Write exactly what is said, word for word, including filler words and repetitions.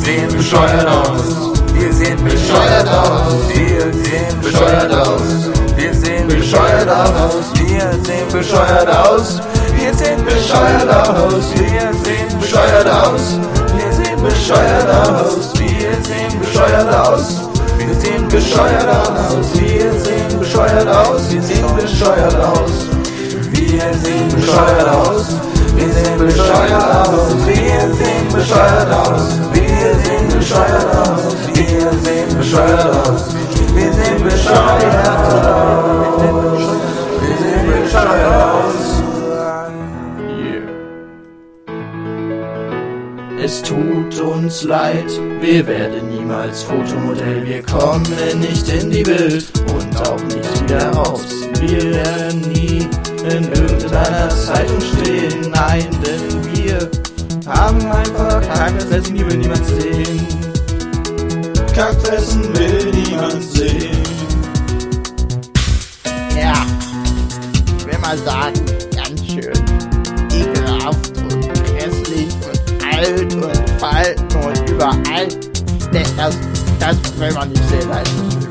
sehen bescheuert aus. Wir sehen bescheuert aus. Wir sehen bescheuert aus. Wir sehen bescheuert aus. Wir sehen bescheuert aus. Wir sehen bescheuert aus. Wir sehen bescheuert aus. Wir sehen bescheuert aus. Wir sehen bescheuert aus. Wir sehen bescheuert aus. Wir sehen bescheuert aus. Wir sehen bescheuert aus. Wir sehen bescheuert aus. Wir sehen bescheuert aus. Wir sehen bescheuert aus. Wir sehen bescheuert aus. Wir sehen bescheuert aus. Wir sehen bescheuert aus. Wir sehen bescheuert aus. Es tut uns leid, wir werden niemals Fotomodell. Wir kommen nicht in die Bild und auch nicht wieder raus. Wir werden nie in irgendeiner Zeitung stehen. Nein, denn wir haben einfach Kackfressen, die will niemand sehen. Kackfressen will niemand sehen. Ja, ich will mal sagen, ganz schön ekelhaft und hässlich und alt und falten und überall. Das, das will man nicht sehen. Also.